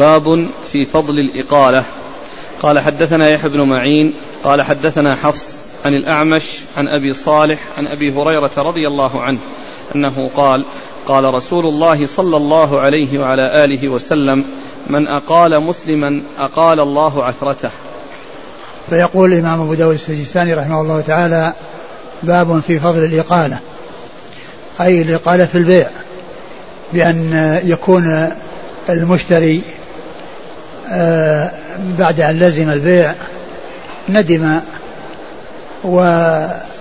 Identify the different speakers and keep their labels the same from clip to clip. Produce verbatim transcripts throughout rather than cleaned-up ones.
Speaker 1: باب في فضل الإقالة. قال حدثنا يحيى بن معين قال حدثنا حفص عن الأعمش عن أبي صالح عن أبي هريرة رضي الله عنه أنه قال قال رسول الله صلى الله عليه وعلى آله وسلم من أقال مسلما أقال الله عثرته.
Speaker 2: فيقول الإمام أبو داود السجستاني رحمه الله تعالى باب في فضل الإقالة، أي الإقالة في البيع، بأن يكون المشتري بعد أن لزم البيع ندم ورغب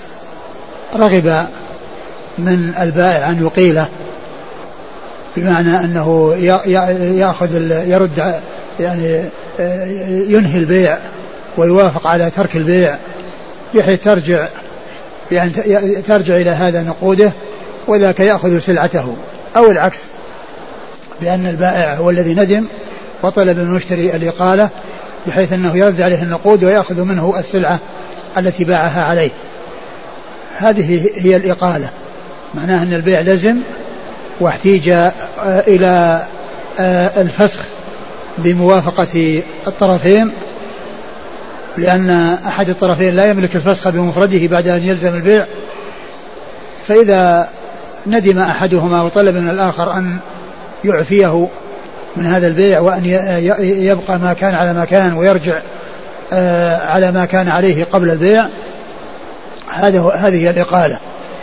Speaker 2: من البائع أن يقيله، بمعنى أنه يأخذ يرد يعني ينهي البيع ويوافق على ترك البيع بحيث ترجع يعني ترجع إلى هذا نقوده وذاك يأخذ سلعته، أو العكس، بأن البائع هو الذي ندم وطلب من المشتري الإقالة بحيث أنه يرد عليه النقود ويأخذ منه السلعة التي باعها عليه. هذه هي الإقالة، معناها أن البيع لزم واحتيج إلى الفسخ بموافقة الطرفين، لأن أحد الطرفين لا يملك الفسخ بمفرده بعد أن يلزم البيع، فإذا ندم أحدهما وطلب من الآخر أن يعفيه من هذا البيع وأن يبقى ما كان على ما كان ويرجع على ما كان عليه قبل البيع، هذه الإقالة.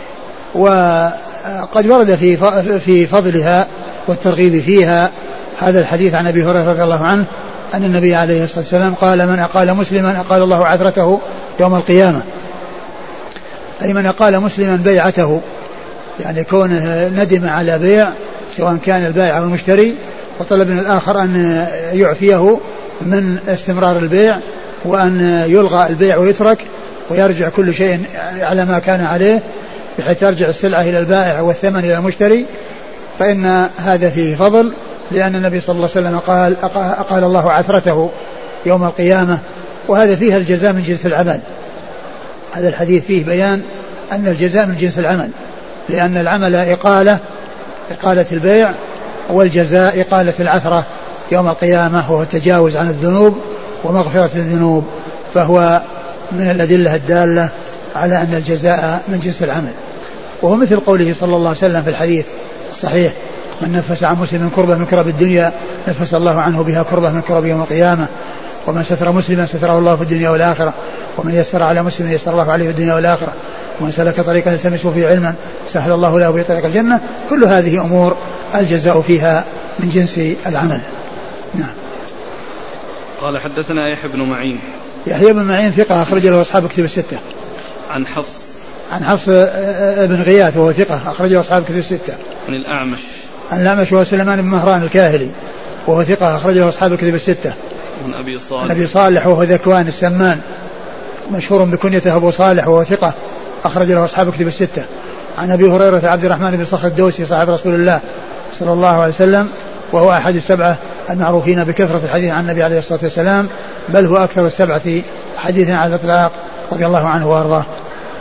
Speaker 2: وقد ورد في في فضلها والترغيب فيها هذا الحديث عن أبي هريرة رضي الله عنه أن النبي عليه الصلاة والسلام قال من أقال مسلما أقال الله عثرته يوم القيامة، أي من أقال مسلما بيعته، يعني كونه ندم على بيع سواء كان البائع أو المشتري وطلب من الآخر أن يعفيه من استمرار البيع وأن يلغى البيع ويترك ويرجع كل شيء على ما كان عليه بحيث ترجع السلعة إلى البائع والثمن إلى المشتري، فإن هذا فيه فضل، لأن النبي صلى الله عليه وسلم قال أقال الله عثرته يوم القيامة، وهذا فيها الجزاء من جنس العمل. هذا الحديث فيه بيان أن الجزاء من جنس العمل، لأن العمل إقالة إقالة البيع، والجزاء إقالة العثرة يوم القيامة، وهو التجاوز عن الذنوب ومغفرة الذنوب، فهو من الأدلة الدالة على أن الجزاء من جنس العمل. وهو مثل قوله صلى الله عليه وسلم في الحديث الصحيح من نفس عن مسلم كربة من كرب الدنيا نفس الله عنه بها كربة من كرب يوم القيامة، ومن ستر مسلما ستره الله في الدنيا والآخرة، ومن يسر على مسلم يسر الله عليه في الدنيا والآخرة، ومن سلك طريقا يلتمس فيه علما سهل الله له به طريق الجنة. كل هذه أمور الجزاء فيها من جنس العمل. نعم.
Speaker 1: قال حدثنا يحيى بن معين.
Speaker 2: يحيى بن معين ثقة أخرج له أصحاب كتب الستة.
Speaker 1: عن حفص
Speaker 2: عن حفص بن غياث وهو ثقة أخرج له أصحاب كتب الستة.
Speaker 1: عن الأعمش
Speaker 2: عن الأعمش وهو سليمان بن مهران الكاهلي وهو ثقة أخرج له أصحاب كتب الستة.
Speaker 1: عن أبي صالح
Speaker 2: عن أبي صالح وهو ذكوان السمان مشهور بكنيته أبو صالح وهو ثقة أخرج له أصحاب كتب الستة. عن أبي هريرة عبد الرحمن بن صخر الدوسي صاحب رسول الله صلى الله عليه وسلم، وهو أحد السبعة المعروفين بكثرة الحديث عن النبي عليه الصلاة والسلام، بل هو أكثر السبعة حديثا على الإطلاق رضي الله عنه وأرضاه.